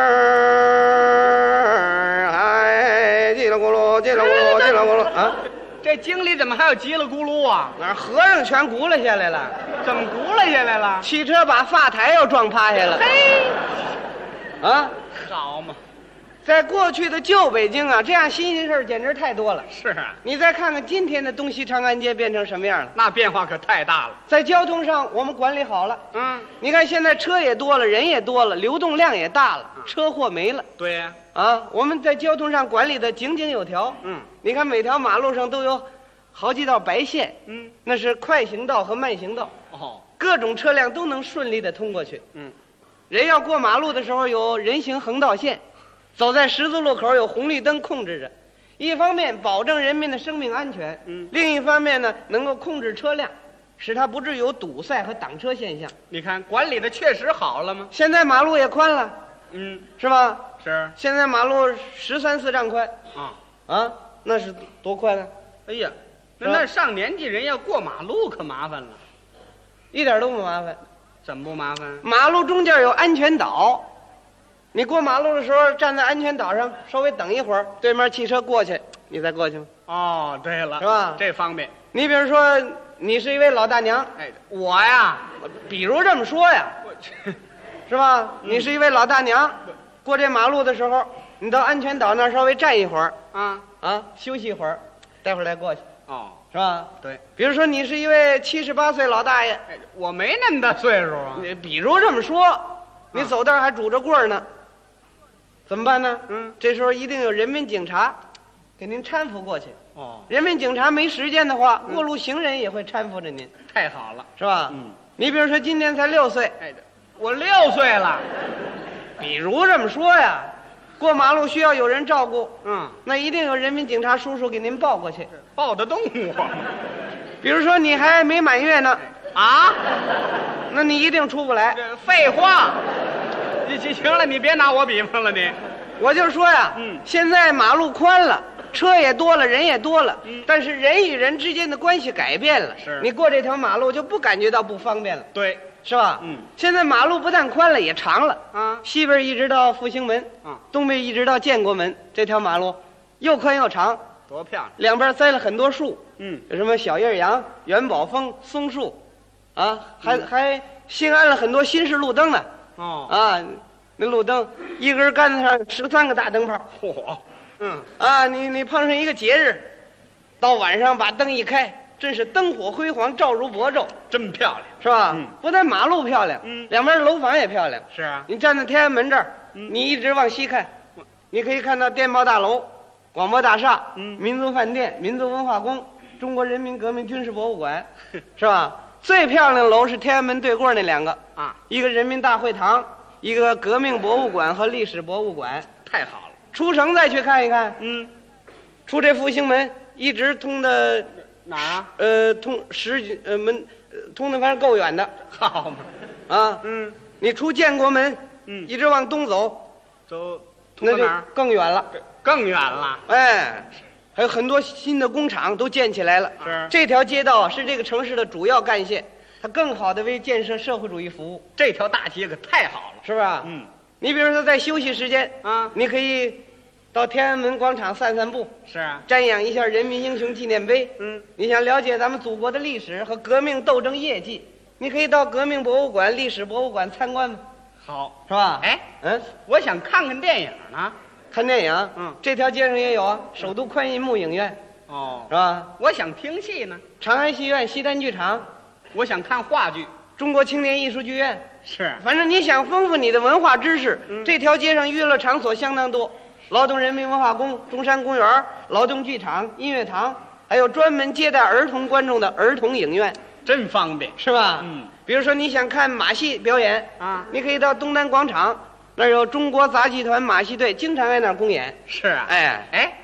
儿，哎，叽里咕噜，叽里咕噜，叽里咕噜啊！ 这经里怎么还有叽里咕噜啊？ 哪和尚全轱辘下来了？ 怎么轱辘下来了？ 汽车把发台又撞趴下了。 嘿， 啊， 好嘛！ 在过去的旧北京啊，这样新鲜事儿简直太多了。 是啊， 你再看看今天的东西长安街变成什么样了？ 那变化可太大了。 在交通上我们管理好了，你看现在车也多了，人也多了，流动量也大了，车祸没了。 对呀， 我们在交通上管理的井井有条。你看每条马路上都有好几道白线，那是快行道和慢行道。各种车辆都能顺利的通过去。人要过马路的时候有人行横道线。走在十字路口有红绿灯控制着，一方面保证人民的生命安全，另一方面呢能够控制车辆，使它不至于有堵塞和挡车现象。 你看管理的确实好了吗？ 现在马路也宽了，是吧？ 是。 现在马路13、14丈宽，那是多宽啊！ 哎呀，那上年纪人要过马路可麻烦了， 一点都不麻烦。 怎么不麻烦？ 马路中间有安全岛。你过马路的时候站在安全岛上稍微等一会儿，对面汽车过去你再过去吗？ 哦，对了， 是吧？ 这方便。 你比如说你是一位老大娘， 我呀， 比如这么说呀，是吧？你是一位老大娘，过这马路的时候你到安全岛那儿稍微站一会儿，休息一会儿，待会儿再过去，是吧？ 对。 比如说你是一位78岁老大爷， 我没那么大岁数啊。 你比如这么说，你走道还拄着棍儿呢，怎么办呢？这时候一定有人民警察给您搀扶过去。人民警察没时间的话，过路行人也会搀扶着您。 太好了， 是吧？你比如说今年才6岁， 我6岁了。 比如这么说呀，过马路需要有人照顾，那一定有人民警察叔叔给您抱过去， 抱得动我。 比如说你还没满月呢，那你一定出不来。 废话。行了，你别拿我比方了，你。 我就说呀，现在马路宽了，车也多了，人也多了，但是人与人之间的关系改变了。 是。 你过这条马路就不感觉到不方便了。 对， 是吧？现在马路不但宽了，也长了。西边一直到复兴门，东边一直到建国门，这条马路又宽又长， 多漂亮！ 两边栽了很多树，有什么小叶杨、元宝枫、松树，还新安了很多新式路灯呢。那路灯一根杆子上13个大灯泡。你碰上一个节日，到晚上把灯一开，真是灯火辉煌，照如薄昼， 真漂亮， 是吧？不但马路漂亮，两边楼房也漂亮。 是啊， 你站在天安门这儿，你一直往西看，你可以看到电报大楼、广播大厦、民族饭店、民族文化宫、中国人民革命军事博物馆，是吧？最漂亮的楼是天安门对过那2个一个人民大会堂，一个革命博物馆和历史博物馆。 太好了， 出城再去看一看。出这复兴门一直通的哪儿啊？ 通通的反正够远的。 好嘛， 你出建国门，一直往东走，那就更远了， 更远了。 还有很多新的工厂都建起来了。 是， 这条街道是这个城市的主要干线，它更好的为建设社会主义服务。 这条大街可太好了， 是吧？你比如说在休息时间你可以到天安门广场散散步。 是啊， 瞻仰一下人民英雄纪念碑。你想了解咱们祖国的历史和革命斗争业绩，你可以到革命博物馆、历史博物馆参观。 好， 是吧？ 我想看看电影呢。 看电影，这条街上也有首都宽银幕影院，是吧？ 我想听戏呢， 长安戏院、西单剧场。 我想看话剧， 中国青年艺术剧院。 是， 反正你想丰富你的文化知识，这条街上娱乐场所相当多，劳动人民文化宫、中山公园、劳动剧场、音乐堂，还有专门接待儿童观众的儿童影院， 真方便， 是吧？比如说你想看马戏表演你可以到东单广场，那儿有中国杂技团马戏队，经常在那儿公演。 是啊，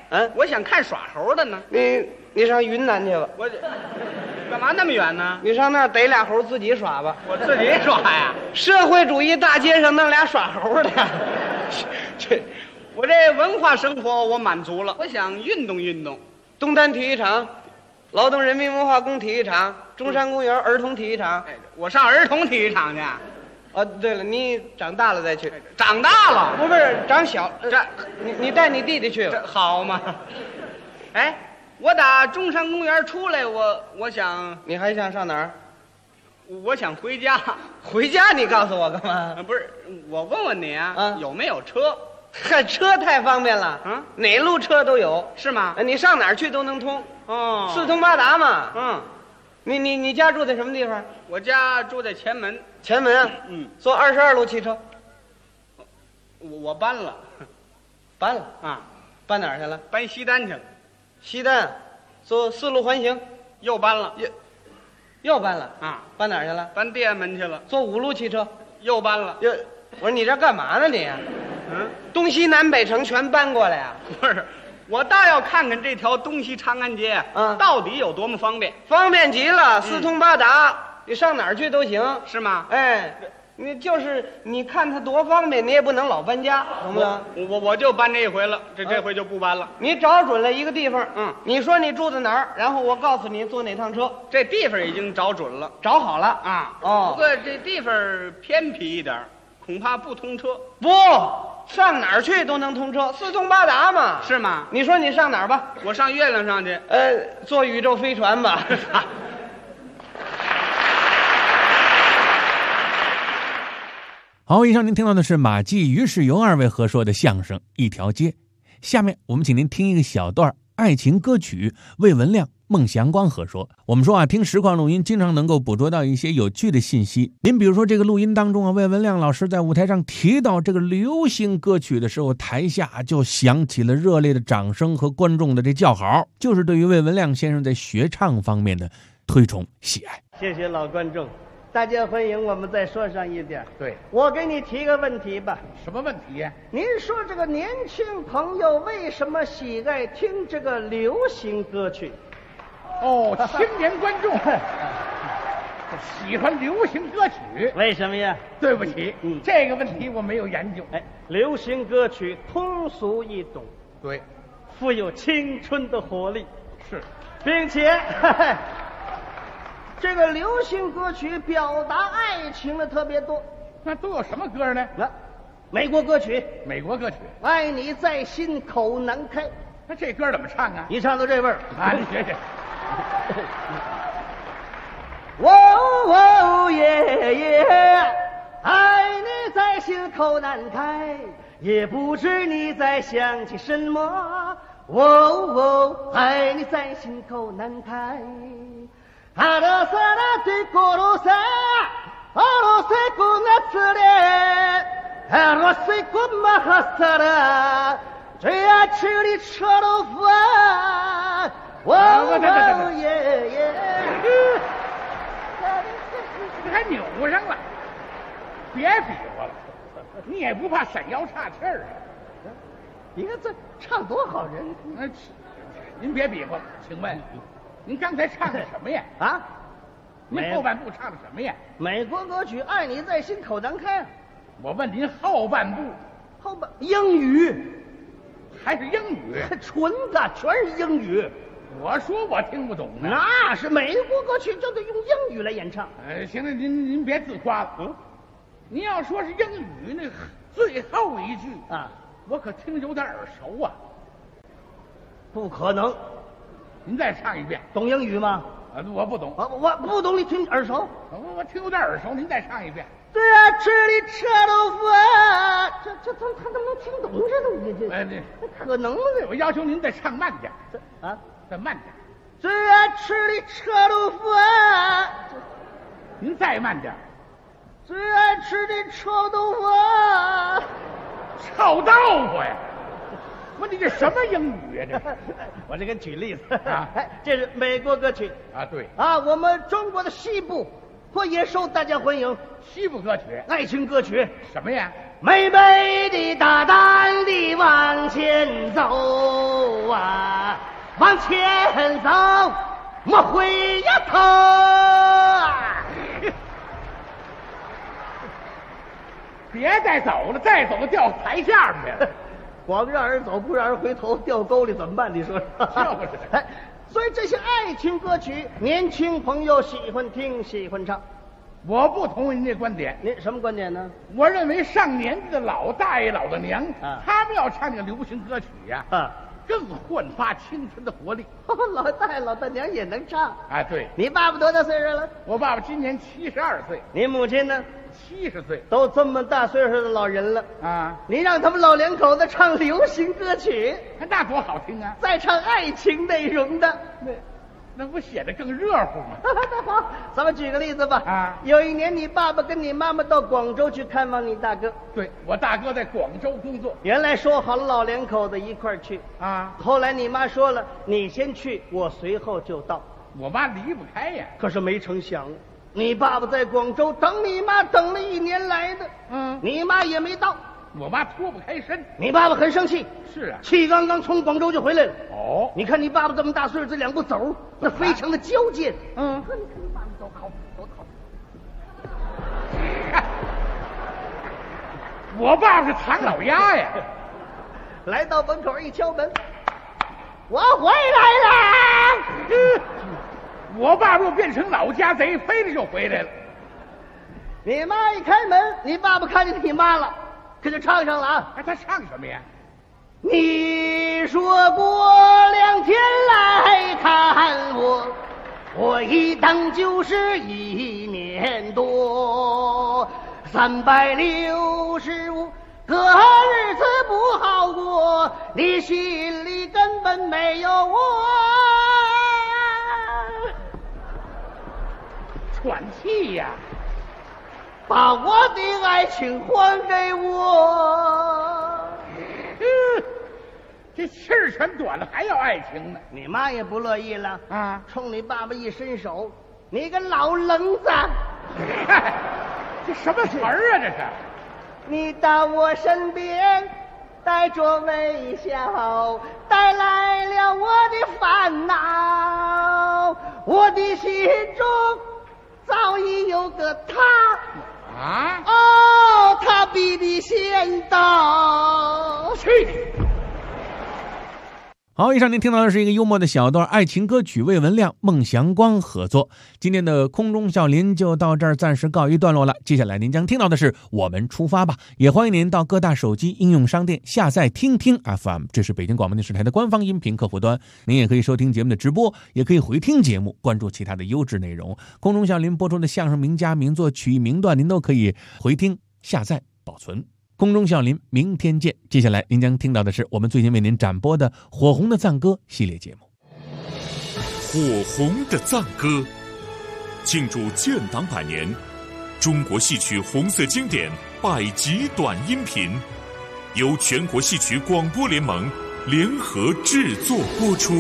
我想看耍猴的呢。 你上云南去吧。 我干嘛那么远呢？ 你上那儿逮俩猴自己耍吧。 我自己耍呀？ 社会主义大街上弄俩耍猴的。 我这文化生活我满足了，我想运动运动。 东单体育场、劳动人民文化宫体育场、中山公园儿童体育场。 我上儿童体育场去。 哦，对了，你长大了再去。 长大了？ 不是长小。你带你弟弟去吧。 好嘛。哎，我打中山公园出来，我想。 你还想上哪儿？ 我想回家。 回家？你告诉我干嘛？ 不是，我问问你啊，有没有车？ 嗨，车太方便了啊， 哪路车都有， 是吗？ 你上哪儿去都能通。 哦， 四通八达嘛。 嗯， 你家住在什么地方？ 我家住在前门。 前门啊？坐22路汽车。 我搬了。 搬了啊？ 搬哪儿去了？ 搬西单去了。 西单，坐4路环形。 又搬了。 又搬了啊？ 搬哪儿去了？ 搬地安门去了。 坐5路汽车。 又搬了。 我说你这干嘛呢你？东西南北城全搬过来呀？ 不是，我倒要看看这条东西长安街到底有多么方便。 方便极了，四通八达，你上哪儿去都行， 是吗？ 哎，你看它多方便，你也不能老搬家，懂不懂？ 我就搬这一回了，这回就不搬了。 你找准了一个地方，你说你住在哪儿，然后我告诉你坐哪趟车。 这地方已经找准了， 找好了啊。 哦， 不过这地方偏僻一点，恐怕不通车。 不，上哪儿去都能通车，四通八达嘛。 是吗？ 你说你上哪儿吧？ 我上月亮上去。 坐宇宙飞船吧。 好，以上您听到的是马季、于世友二位合说的相声《一条街》。下面我们请您听一个小段爱情歌曲，魏文亮、孟祥光合说。我们说啊，听实况录音经常能够捕捉到一些有趣的信息。您比如说这个录音当中啊，魏文亮老师在舞台上提到这个流行歌曲的时候，台下就响起了热烈的掌声和观众的这叫好，就是对于魏文亮先生在学唱方面的推崇喜爱。 谢谢老观众，大家欢迎。我们再说上一点。 对， 我给你提个问题吧。 什么问题呀？ 您说这个年轻朋友为什么喜爱听这个流行歌曲？ 哦，青年观众喜欢流行歌曲， 为什么呀？ 对不起，这个问题我没有研究。 流行歌曲通俗易懂， 对， 富有青春的活力， 是， 并且这个流行歌曲表达爱情的特别多。 那都有什么歌呢？ 美国歌曲。 美国歌曲， 爱你在心口难开。 那这歌怎么唱啊？ 你唱到这味儿啊，你学学。 哦哦耶耶，爱你在心口难开，也不知你在想起什么。哦哦，爱你在心口难开。알아서나 뒤코로사 어로세고 나츠레 어로세고 마하사라 죄아치리 쳐로파 와와예예 这还扭上了，别比划了，你也不怕闪腰岔气儿啊？ 你看这唱多好人！ 您别比划了，请问您刚才唱的什么呀？ 啊？ 您后半部唱的什么呀？ 美国歌曲《爱你在心口难开》。 我问您后半部。 后半英语， 还是英语？ 纯的，全是英语。 我说我听不懂呢。 那是美国歌曲就得用英语来演唱。 行了，您别自夸了。您要说是英语，那最后一句啊， 我可听有点耳熟啊。 不可能。 您再唱一遍。 懂英语吗？ 我不懂。 我不懂，你听耳熟？ 我听有点耳熟，您再唱一遍。 对啊，这里车豆腐啊，这他能听懂这东西？这可能吗？ 我要求您再唱慢点。 啊， 再慢点。 最爱吃的臭豆腐啊！ 您再慢点。 最爱吃的臭豆腐啊！ 臭豆腐呀！我你这什么英语呀？这我这给举例子啊，这是美国歌曲啊，对啊，我们中国的西部也受大家欢迎。 西部歌曲， 爱情歌曲什么呀？ 美美的大胆地往前走啊，往前走，莫回呀头啊！ 别再走了，再走就掉台下面去了。 光让人走不让人回头，掉沟里怎么办？你说就是。 所以这些爱情歌曲，年轻朋友喜欢听，喜欢唱。 我不同意您这观点。 您什么观点呢？ 我认为上年纪的老大爷、老大娘，他们要唱这个流行歌曲呀，更焕发青春的活力。 老大爷、老大娘也能唱。 哎，对。 你爸爸多大岁数了？ 我爸爸今年72岁。 你母亲呢 ？70岁。 都这么大岁数的老人了啊！ 你让他们老两口子唱流行歌曲， 那多好听啊！ 再唱爱情内容的， 那不显得更热乎吗？ 那好，咱们举个例子吧。 啊， 有一年你爸爸跟你妈妈到广州去看望你大哥。 对，我大哥在广州工作。 原来说好了老两口子一块儿去啊， 后来你妈说了，你先去，我随后就到。 我妈离不开呀。 可是没成想，你爸爸在广州等你妈等了1年来的，你妈也没到。 我妈脱不开身， 你爸爸很生气。 是啊， 气刚刚从广州就回来了。 哦， 你看你爸爸这么大岁数，这2步走，那非常的矫健。你看你爸爸走好，走好。 我爸爸是唐老鸭呀。 来到门口一敲门，我回来了。 我爸爸又变成老家贼，飞着就回来了。 你妈一开门，你爸爸看见你妈了，可就唱上了啊！ 他唱什么呀？ 你说过2天来看我，我一等就是1年多，365个日子不好过，你心里根本没有我。 喘气呀！ 把我的爱情还给我。 这气儿全短了，还要爱情呢？ 你妈也不乐意了啊！ 冲你爸爸一伸手，你个老愣子！ 这什么词儿啊？这是！ 你到我身边，带着微笑，带来了我的烦恼，我的心中早已有个他。 啊！ 哦，他比你先到。 去！ 好，以上您听到的是一个幽默的小段爱情歌曲，魏文亮、孟祥光合作。今天的空中笑林就到这儿暂时告一段落了，接下来您将听到的是我们出发吧，也欢迎您到各大手机应用商店下载听听 FM， 这是北京广播电视台的官方音频客户端，您也可以收听节目的直播，也可以回听节目，关注其他的优质内容。空中笑林播出的相声名家名作曲艺名段，您都可以回听下载保存。空中笑林，明天见。接下来您将听到的是我们最近为您展播的火红的赞歌系列节目。 火红的赞歌，庆祝建党100年，中国戏曲红色经典100集短音频，由全国戏曲广播联盟联合制作播出。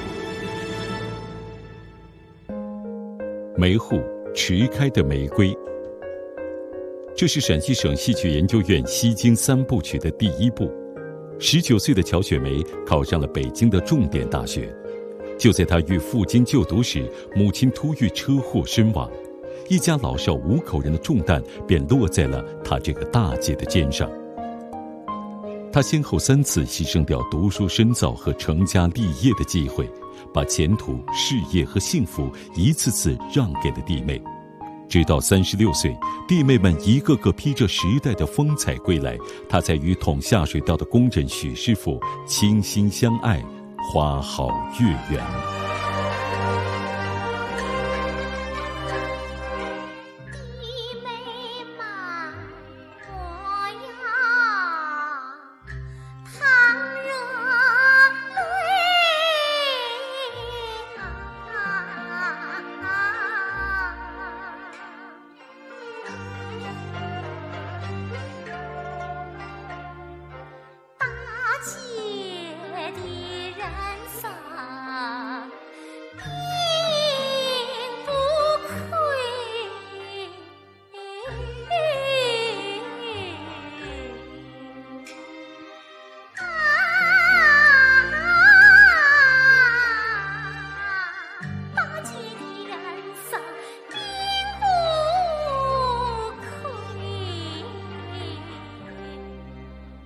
梅户迟开的玫瑰，这是陕西省戏曲研究院西京3部曲的第1部。19岁的乔雪梅考上了北京的重点大学。就在她欲赴京就读时，母亲突遇车祸身亡，一家老少5口人的重担便落在了她这个大姐的肩上。她先后3次牺牲掉读书深造和成家立业的机会，把前途、事业和幸福一次次让给了弟妹。直到36岁，弟妹们一个个披着时代的风采归来，她才与捅下水道的工人许师傅倾心相爱，花好月圆。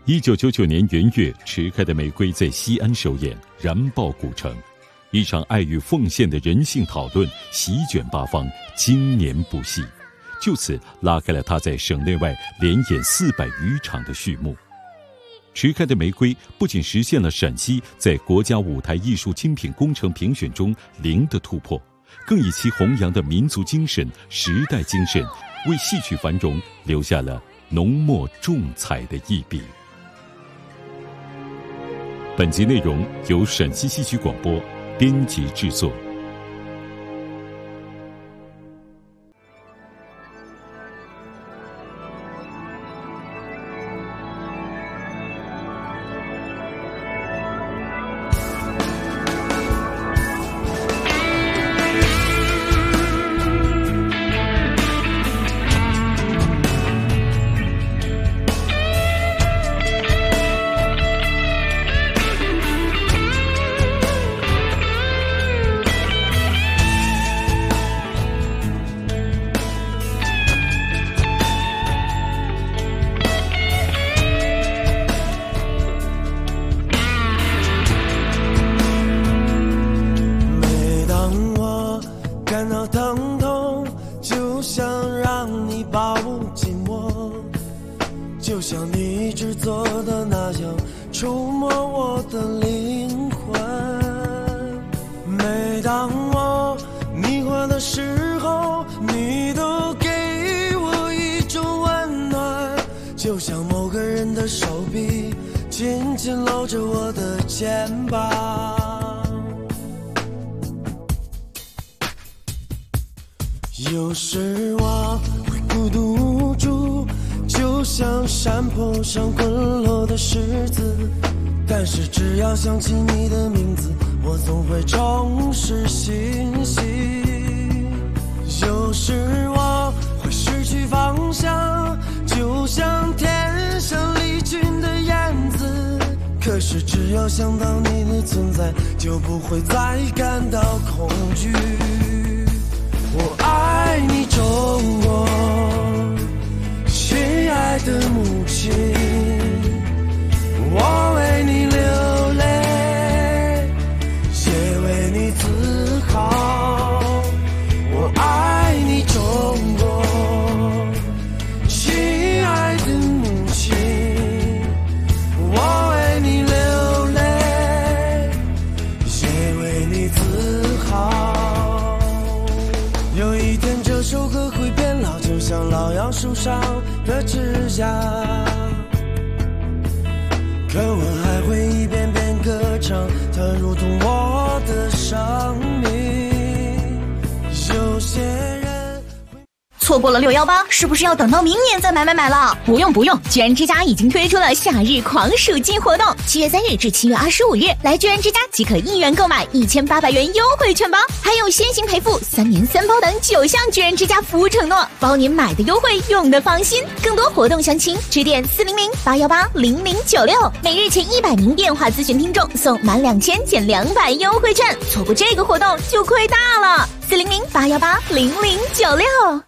1999年元月，迟开的玫瑰在西安首演，燃爆古城。一场爱与奉献的人性讨论席卷八方，经年不息，就此拉开了他在省内外连演400余场的序幕。迟开的玫瑰不仅实现了陕西在国家舞台艺术精品工程评选中0的突破，更以其弘扬的民族精神、时代精神，为戏曲繁荣留下了浓墨重彩的一笔。本集内容由陕西戏曲广播编辑制作。 就像你制作的那样触摸我的灵魂。每当我迷惑的时候，你都给我一种温暖，就像某个人的手臂紧紧搂着我的肩膀。有时我会孤独无助，就像山坡上滚落的石子，但是只要想起你的名字，我总会重拾信心。有时我会失去方向，就像天上离群的燕子，可是只要想到你的存在，就不会再感到恐惧。我爱你中国，亲爱的母亲，我为你流泪，也为你自豪。我爱你中国，亲爱的母亲，我为你流泪，也为你自豪。有一天这首歌会变老，就像老杨树上的指甲，可我还会一遍遍歌唱，它如同我的生命。有些人错过了618，是不是要等到明年再买了？不用，居然之家已经推出了夏日狂暑季活动，7月3日至7月25日，来居然之家即可1元购买1800元优惠券包，还有先行赔付、3年3包等9项居然之家服务承诺，包您买的优惠，用的放心。更多活动详情，致电400-818-0096，每日前100名电话咨询听众送满2000减200优惠券，错过这个活动就亏大了。400-818-0096。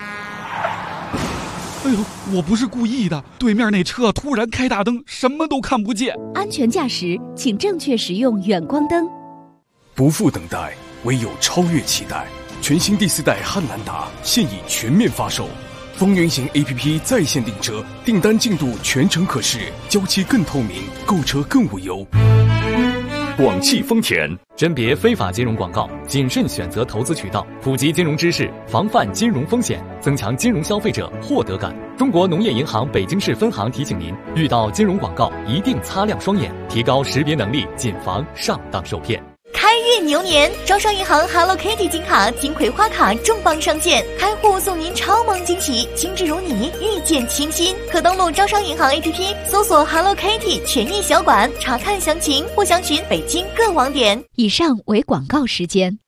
哎呦，我不是故意的，对面那车突然开大灯，什么都看不见。 安全驾驶，请正确使用远光灯。 不负等待，唯有超越期待。全新第4代汉兰达现已全面发售，风云行 APP 在线订车，订单进度全程可视，交期更透明，购车更无忧。 广汽丰田甄别非法金融广告，谨慎选择投资渠道，普及金融知识，防范金融风险，增强金融消费者获得感。中国农业银行北京市分行提醒您，遇到金融广告一定擦亮双眼，提高识别能力，谨防上当受骗。 开运牛年，招商银行 Hello Kitty 金卡、金葵花卡重磅上线，开户送您超萌惊喜，精致如你，遇见倾心。可登录招商银行 APP 搜索 Hello Kitty 权益小馆，查看详情或详询北京各网点。 以上为广告时间。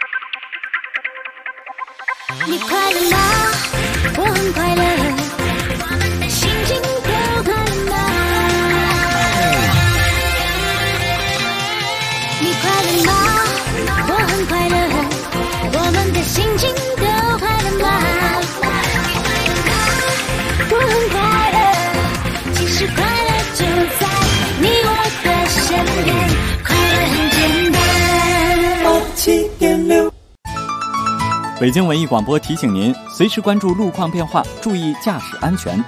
你快乐吗？我很快乐，我们的心情都快乐吗？你快乐吗？我很快乐，我们的心情都快乐吗？我很快乐，其实快乐就北京文艺广播提醒您，随时关注路况变化，注意驾驶安全。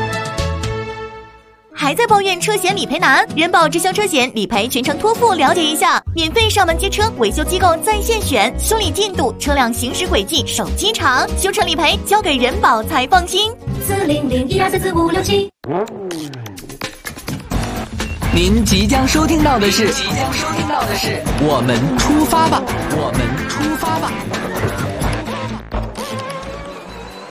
还在抱怨车险理赔难？人保直销车险理赔全程托付，了解一下。免费上门接车，维修机构在线选，修理进度、车辆行驶轨迹、手机查，修车理赔交给人保才放心。 40012344567。 您即将收听到的是，我们出发吧，我们出发吧。